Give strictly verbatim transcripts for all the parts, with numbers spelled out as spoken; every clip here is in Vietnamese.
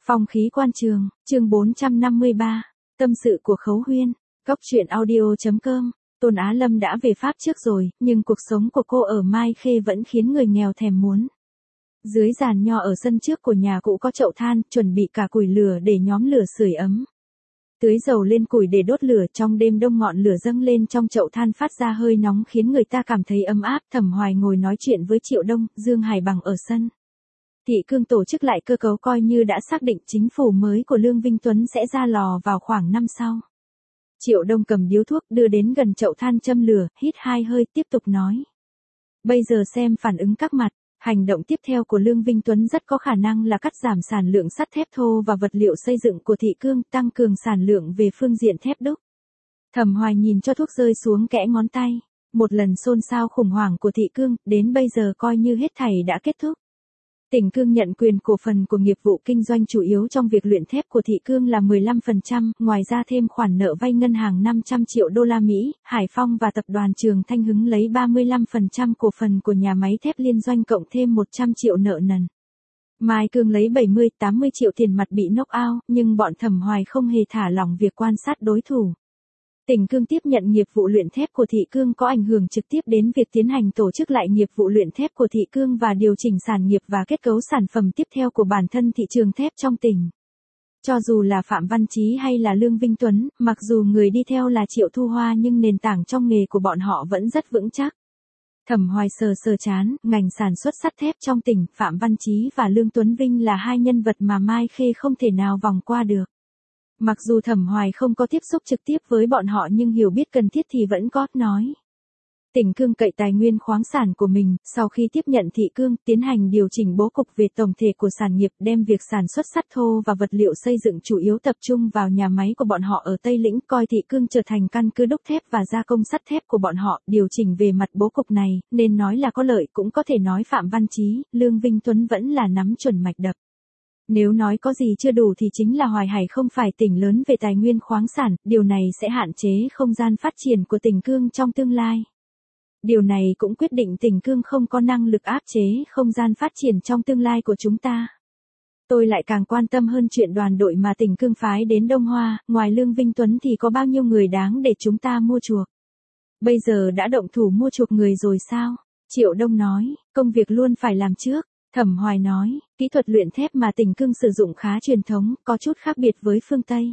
Phong khí quan trường, chương bốn trăm năm mươi ba, tâm sự của Khấu Huyên, góc truyện audio.com. Tôn Á Lâm đã về Pháp trước rồi, nhưng cuộc sống của cô ở Mai Khê vẫn khiến người nghèo thèm muốn. Dưới giàn nho ở sân trước của nhà cũ có chậu than, chuẩn bị cả củi lửa để nhóm lửa sưởi ấm. Tưới dầu lên củi để đốt lửa, trong đêm đông ngọn lửa dâng lên trong chậu than phát ra hơi nóng khiến người ta cảm thấy ấm áp. Thẩm Hoài ngồi nói chuyện với Triệu Đông, Dương Hải Bằng ở sân. Thị Cương tổ chức lại cơ cấu coi như đã xác định chính phủ mới của Lương Vinh Tuấn sẽ ra lò vào khoảng năm sau. Triệu Đông cầm điếu thuốc đưa đến gần chậu than châm lửa, hít hai hơi tiếp tục nói. Bây giờ xem phản ứng các mặt, hành động tiếp theo của Lương Vinh Tuấn rất có khả năng là cắt giảm sản lượng sắt thép thô và vật liệu xây dựng của Thị Cương, tăng cường sản lượng về phương diện thép đúc. Thẩm Hoài nhìn cho thuốc rơi xuống kẽ ngón tay, một lần xôn xao khủng hoảng của Thị Cương, đến bây giờ coi như hết thảy đã kết thúc. Tỉnh Cương nhận quyền cổ phần của nghiệp vụ kinh doanh chủ yếu trong việc luyện thép của Thị Cương là mười lăm phần trăm, ngoài ra thêm khoản nợ vay ngân hàng năm trăm triệu đô la Mỹ, Hải Phong và tập đoàn Trường Thanh Hứng lấy ba mươi lăm phần trăm cổ phần của nhà máy thép liên doanh cộng thêm một trăm triệu nợ nần. Mai Cương lấy bảy mươi tám mươi triệu tiền mặt bị knock out, nhưng bọn Thẩm Hoài không hề thả lỏng việc quan sát đối thủ. Tỉnh Cương tiếp nhận nghiệp vụ luyện thép của Thị Cương có ảnh hưởng trực tiếp đến việc tiến hành tổ chức lại nghiệp vụ luyện thép của Thị Cương và điều chỉnh sản nghiệp và kết cấu sản phẩm tiếp theo của bản thân thị trường thép trong tỉnh. Cho dù là Phạm Văn Chí hay là Lương Vinh Tuấn, mặc dù người đi theo là Triệu Thu Hoa nhưng nền tảng trong nghề của bọn họ vẫn rất vững chắc. Thẩm Hoài sờ sờ chán, ngành sản xuất sắt thép trong tỉnh, Phạm Văn Chí và Lương Tuấn Vinh là hai nhân vật mà Mai Khê không thể nào vòng qua được. Mặc dù Thẩm Hoài không có tiếp xúc trực tiếp với bọn họ nhưng hiểu biết cần thiết thì vẫn có, nói. Tỉnh Cương cậy tài nguyên khoáng sản của mình, sau khi tiếp nhận Thị Cương, tiến hành điều chỉnh bố cục về tổng thể của sản nghiệp, đem việc sản xuất sắt thô và vật liệu xây dựng chủ yếu tập trung vào nhà máy của bọn họ ở Tây Lĩnh, coi Thị Cương trở thành căn cứ đúc thép và gia công sắt thép của bọn họ, điều chỉnh về mặt bố cục này, nên nói là có lợi, cũng có thể nói Phạm Văn Chí, Lương Vinh Tuấn vẫn là nắm chuẩn mạch đập. Nếu nói có gì chưa đủ thì chính là Hoài Hải không phải tỉnh lớn về tài nguyên khoáng sản, điều này sẽ hạn chế không gian phát triển của tỉnh Cương trong tương lai. Điều này cũng quyết định tỉnh Cương không có năng lực áp chế không gian phát triển trong tương lai của chúng ta. Tôi lại càng quan tâm hơn chuyện đoàn đội mà tỉnh Cương phái đến Đông Hoa, ngoài Lương Vinh Tuấn thì có bao nhiêu người đáng để chúng ta mua chuộc. Bây giờ đã động thủ mua chuộc người rồi sao? Triệu Đông nói, công việc luôn phải làm trước. Thẩm Hoài nói, kỹ thuật luyện thép mà tỉnh Cương sử dụng khá truyền thống, có chút khác biệt với phương Tây.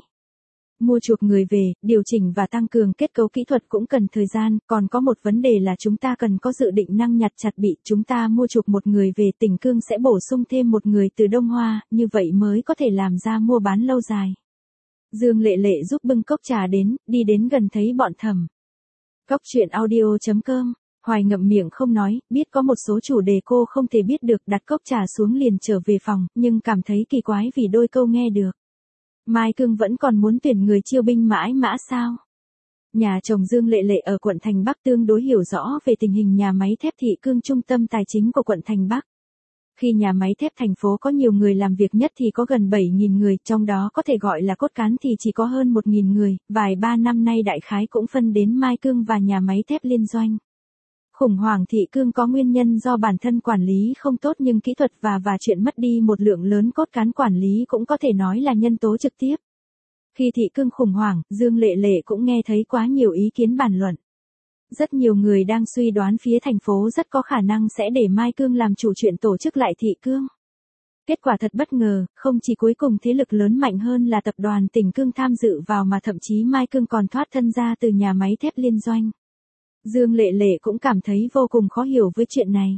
Mua chuộc người về, điều chỉnh và tăng cường kết cấu kỹ thuật cũng cần thời gian, còn có một vấn đề là chúng ta cần có dự định năng nhặt chặt bị, chúng ta mua chuộc một người về tỉnh Cương sẽ bổ sung thêm một người từ Đông Hoa, như vậy mới có thể làm ra mua bán lâu dài. Dương Lệ Lệ giúp bưng cốc trà đến, đi đến gần thấy bọn Thẩm. Góc truyện audio.com. Hoài ngậm miệng không nói, biết có một số chủ đề cô không thể biết được, đặt cốc trà xuống liền trở về phòng, nhưng cảm thấy kỳ quái vì đôi câu nghe được. Mai Cương vẫn còn muốn tuyển người chiêu binh mãi mã sao? Nhà chồng Dương Lệ Lệ ở quận Thành Bắc tương đối hiểu rõ về tình hình nhà máy thép Thị Cương, trung tâm tài chính của quận Thành Bắc. Khi nhà máy thép thành phố có nhiều người làm việc nhất thì có gần bảy nghìn người, trong đó có thể gọi là cốt cán thì chỉ có hơn một nghìn người, vài ba năm nay đại khái cũng phân đến Mai Cương và nhà máy thép liên doanh. Khủng hoảng Thị Cương có nguyên nhân do bản thân quản lý không tốt nhưng kỹ thuật và và chuyện mất đi một lượng lớn cốt cán quản lý cũng có thể nói là nhân tố trực tiếp. Khi Thị Cương khủng hoảng, Dương Lệ Lệ cũng nghe thấy quá nhiều ý kiến bàn luận. Rất nhiều người đang suy đoán phía thành phố rất có khả năng sẽ để Mai Cương làm chủ chuyện tổ chức lại Thị Cương. Kết quả thật bất ngờ, không chỉ cuối cùng thế lực lớn mạnh hơn là tập đoàn tỉnh Cương tham dự vào mà thậm chí Mai Cương còn thoát thân ra từ nhà máy thép liên doanh. Dương Lệ Lệ cũng cảm thấy vô cùng khó hiểu với chuyện này.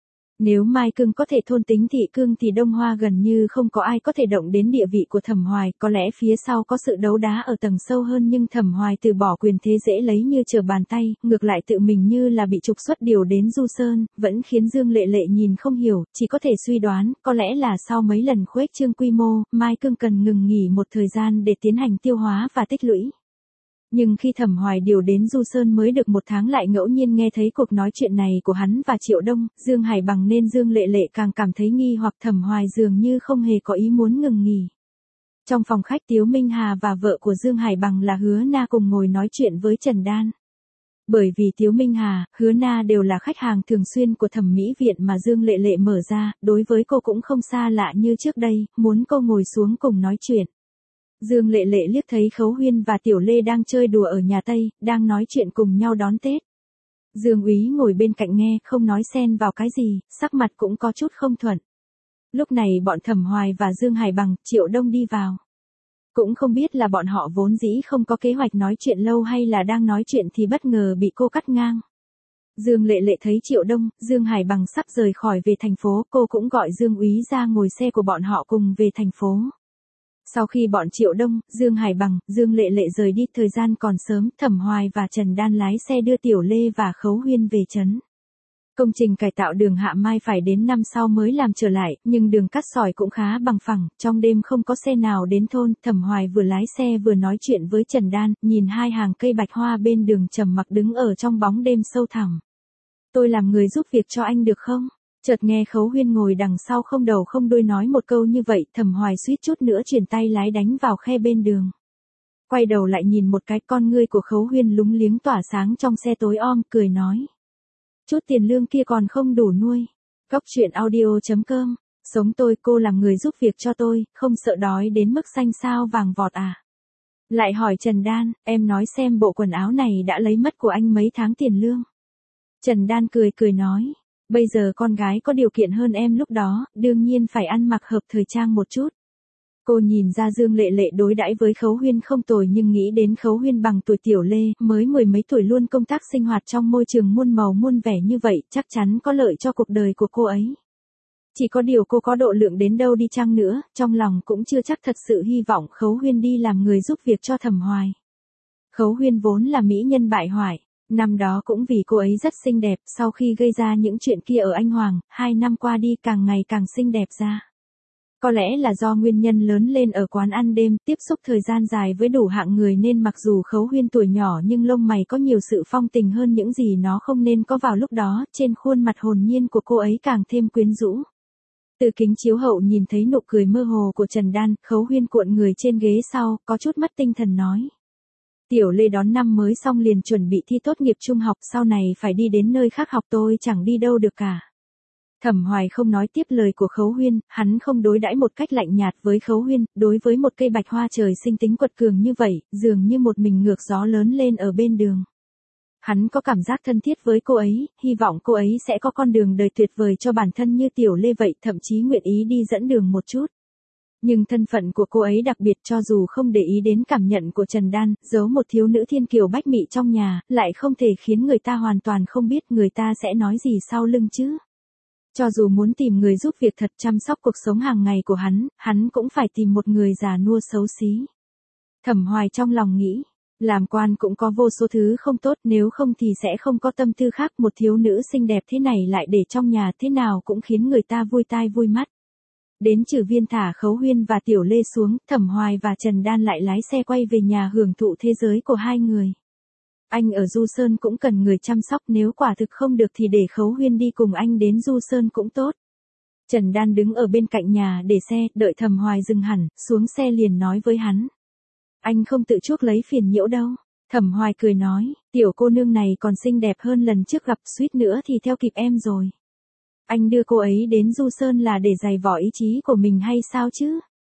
Nếu Mai Cương có thể thôn tính Thị Cương thì Đông Hoa gần như không có ai có thể động đến địa vị của Thẩm Hoài, có lẽ phía sau có sự đấu đá ở tầng sâu hơn nhưng Thẩm Hoài từ bỏ quyền thế dễ lấy như trở bàn tay, ngược lại tự mình như là bị trục xuất điều đến Du Sơn, vẫn khiến Dương Lệ Lệ nhìn không hiểu, chỉ có thể suy đoán, có lẽ là sau mấy lần khuếch trương quy mô, Mai Cương cần ngừng nghỉ một thời gian để tiến hành tiêu hóa và tích lũy. Nhưng khi Thẩm Hoài điều đến Du Sơn mới được một tháng lại ngẫu nhiên nghe thấy cuộc nói chuyện này của hắn và Triệu Đông, Dương Hải Bằng nên Dương Lệ Lệ càng cảm thấy nghi hoặc Thẩm Hoài dường như không hề có ý muốn ngừng nghỉ. Trong phòng khách Tiếu Minh Hà và vợ của Dương Hải Bằng là Hứa Na cùng ngồi nói chuyện với Trần Đan. Bởi vì Tiếu Minh Hà, Hứa Na đều là khách hàng thường xuyên của thẩm mỹ viện mà Dương Lệ Lệ mở ra, đối với cô cũng không xa lạ như trước đây, muốn cô ngồi xuống cùng nói chuyện. Dương Lệ Lệ liếc thấy Khấu Huyên và Tiểu Lê đang chơi đùa ở nhà Tây, đang nói chuyện cùng nhau đón Tết. Dương Úy ngồi bên cạnh nghe, không nói xen vào cái gì, sắc mặt cũng có chút không thuận. Lúc này bọn Thẩm Hoài và Dương Hải Bằng, Triệu Đông đi vào. Cũng không biết là bọn họ vốn dĩ không có kế hoạch nói chuyện lâu hay là đang nói chuyện thì bất ngờ bị cô cắt ngang. Dương Lệ Lệ thấy Triệu Đông, Dương Hải Bằng sắp rời khỏi về thành phố, cô cũng gọi Dương Úy ra ngồi xe của bọn họ cùng về thành phố. Sau khi bọn Triệu Đông, Dương Hải Bằng, Dương Lệ Lệ rời đi thời gian còn sớm, Thẩm Hoài và Trần Đan lái xe đưa Tiểu Lê và Khấu Huyên về trấn. Công trình cải tạo đường Hạ Mai phải đến năm sau mới làm trở lại, nhưng đường cắt sỏi cũng khá bằng phẳng, trong đêm không có xe nào đến thôn, Thẩm Hoài vừa lái xe vừa nói chuyện với Trần Đan, nhìn hai hàng cây bạch hoa bên đường trầm mặc đứng ở trong bóng đêm sâu thẳm. Tôi làm người giúp việc cho anh được không? Chợt nghe Khấu Huyên ngồi đằng sau không đầu không đuôi nói một câu như vậy, Thẩm Hoài suýt chút nữa chuyển tay lái đánh vào khe bên đường. Quay đầu lại nhìn một cái, con ngươi của Khấu Huyên lúng liếng tỏa sáng trong xe tối om, cười nói. Chút tiền lương kia còn không đủ nuôi. Góc truyện audio chấm com, sống tôi cô làm người giúp việc cho tôi, không sợ đói đến mức xanh sao vàng vọt à. Lại hỏi Trần Đan, em nói xem bộ quần áo này đã lấy mất của anh mấy tháng tiền lương. Trần Đan cười cười nói. Bây giờ con gái có điều kiện hơn em lúc đó, đương nhiên phải ăn mặc hợp thời trang một chút. Cô nhìn ra Dương Lệ Lệ đối đãi với Khấu Huyên không tồi nhưng nghĩ đến Khấu Huyên bằng tuổi Tiểu Lê, mới mười mấy tuổi luôn công tác sinh hoạt trong môi trường muôn màu muôn vẻ như vậy, chắc chắn có lợi cho cuộc đời của cô ấy. Chỉ có điều cô có độ lượng đến đâu đi chăng nữa, trong lòng cũng chưa chắc thật sự hy vọng Khấu Huyên đi làm người giúp việc cho Thẩm Hoài. Khấu Huyên vốn là mỹ nhân bại hoại. Năm đó cũng vì cô ấy rất xinh đẹp, sau khi gây ra những chuyện kia ở Anh Hoàng, hai năm qua đi càng ngày càng xinh đẹp ra. Có lẽ là do nguyên nhân lớn lên ở quán ăn đêm, tiếp xúc thời gian dài với đủ hạng người nên mặc dù Khấu Huyên tuổi nhỏ nhưng lông mày có nhiều sự phong tình hơn những gì nó không nên có vào lúc đó, trên khuôn mặt hồn nhiên của cô ấy càng thêm quyến rũ. Từ kính chiếu hậu nhìn thấy nụ cười mơ hồ của Trần Đan, Khấu Huyên cuộn người trên ghế sau, có chút mất tinh thần nói. Tiểu Lê đón năm mới xong liền chuẩn bị thi tốt nghiệp trung học, sau này phải đi đến nơi khác học, tôi chẳng đi đâu được cả. Thẩm Hoài không nói tiếp lời của Khấu Huyên, hắn không đối đãi một cách lạnh nhạt với Khấu Huyên, đối với một cây bạch hoa trời sinh tính quật cường như vậy, dường như một mình ngược gió lớn lên ở bên đường. Hắn có cảm giác thân thiết với cô ấy, hy vọng cô ấy sẽ có con đường đời tuyệt vời cho bản thân như Tiểu Lê vậy, thậm chí nguyện ý đi dẫn đường một chút. Nhưng thân phận của cô ấy đặc biệt, cho dù không để ý đến cảm nhận của Trần Đan, giấu một thiếu nữ thiên kiều bách mị trong nhà, lại không thể khiến người ta hoàn toàn không biết người ta sẽ nói gì sau lưng chứ. Cho dù muốn tìm người giúp việc thật chăm sóc cuộc sống hàng ngày của hắn, hắn cũng phải tìm một người già nua xấu xí. Thẩm Hoài trong lòng nghĩ, làm quan cũng có vô số thứ không tốt, nếu không thì sẽ không có tâm tư khác, một thiếu nữ xinh đẹp thế này lại để trong nhà thế nào cũng khiến người ta vui tai vui mắt. Đến Trừ Viên thả Khấu Huyên và Tiểu Lê xuống, Thẩm Hoài và Trần Đan lại lái xe quay về nhà hưởng thụ thế giới của hai người. Anh ở Du Sơn cũng cần người chăm sóc, nếu quả thực không được thì để Khấu Huyên đi cùng anh đến Du Sơn cũng tốt. Trần Đan đứng ở bên cạnh nhà để xe, đợi Thẩm Hoài dừng hẳn, xuống xe liền nói với hắn. Anh không tự chuốc lấy phiền nhiễu đâu. Thẩm Hoài cười nói, tiểu cô nương này còn xinh đẹp hơn lần trước gặp, suýt nữa thì theo kịp em rồi. Anh đưa cô ấy đến Du Sơn là để dày vò ý chí của mình hay sao chứ?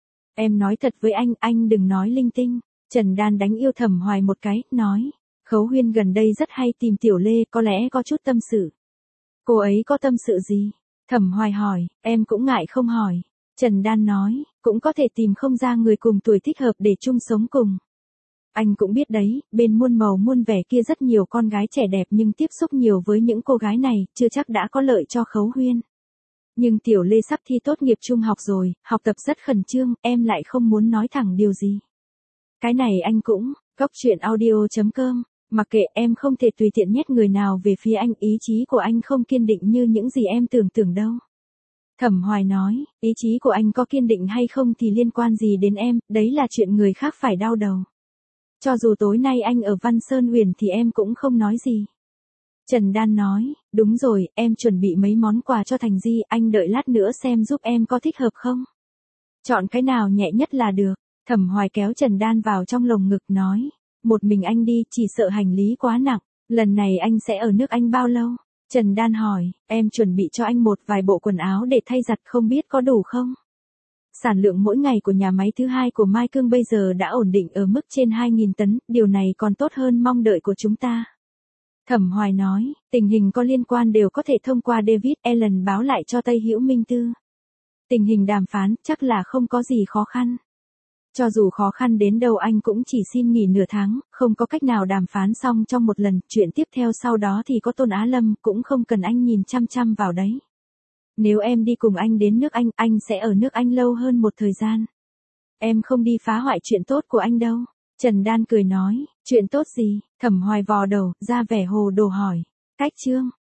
Em nói thật với anh, anh đừng nói linh tinh. Trần Đan đánh yêu Thẩm Hoài một cái, nói. Khấu Huyên gần đây rất hay tìm Tiểu Lê, có lẽ có chút tâm sự. Cô ấy có tâm sự gì? Thẩm Hoài hỏi, em cũng ngại không hỏi. Trần Đan nói, cũng có thể tìm không ra người cùng tuổi thích hợp để chung sống cùng. Anh cũng biết đấy, bên muôn màu muôn vẻ kia rất nhiều con gái trẻ đẹp nhưng tiếp xúc nhiều với những cô gái này, chưa chắc đã có lợi cho Khấu Huyên. Nhưng Tiểu Lê sắp thi tốt nghiệp trung học rồi, học tập rất khẩn trương, em lại không muốn nói thẳng điều gì. Cái này anh cũng, góc truyện audio chấm com, mặc kệ, em không thể tùy tiện nhét người nào về phía anh, ý chí của anh không kiên định như những gì em tưởng tưởng đâu. Thẩm Hoài nói, ý chí của anh có kiên định hay không thì liên quan gì đến em, đấy là chuyện người khác phải đau đầu. Cho dù tối nay anh ở Văn Sơn Huyền thì em cũng không nói gì. Trần Đan nói, đúng rồi, em chuẩn bị mấy món quà cho Thành Di, anh đợi lát nữa xem giúp em có thích hợp không. Chọn cái nào nhẹ nhất là được. Thẩm Hoài kéo Trần Đan vào trong lồng ngực nói, một mình anh đi, chỉ sợ hành lý quá nặng. Lần này anh sẽ ở nước Anh bao lâu? Trần Đan hỏi, em chuẩn bị cho anh một vài bộ quần áo để thay giặt không biết có đủ không? Sản lượng mỗi ngày của nhà máy thứ hai của Mai Cương bây giờ đã ổn định ở mức trên hai nghìn tấn, điều này còn tốt hơn mong đợi của chúng ta. Thẩm Hoài nói, tình hình có liên quan đều có thể thông qua David Allen báo lại cho Tây Hữu Minh Tư. Tình hình đàm phán chắc là không có gì khó khăn. Cho dù khó khăn đến đâu anh cũng chỉ xin nghỉ nửa tháng, không có cách nào đàm phán xong trong một lần, chuyện tiếp theo sau đó thì có Tôn Á Lâm, cũng không cần anh nhìn chăm chăm vào đấy. Nếu em đi cùng anh đến nước Anh, anh sẽ ở nước Anh lâu hơn một thời gian. Em không đi phá hoại chuyện tốt của anh đâu. Trần Đan cười nói, chuyện tốt gì? Thẩm Hoài vò đầu, ra vẻ hồ đồ hỏi. Cách trương,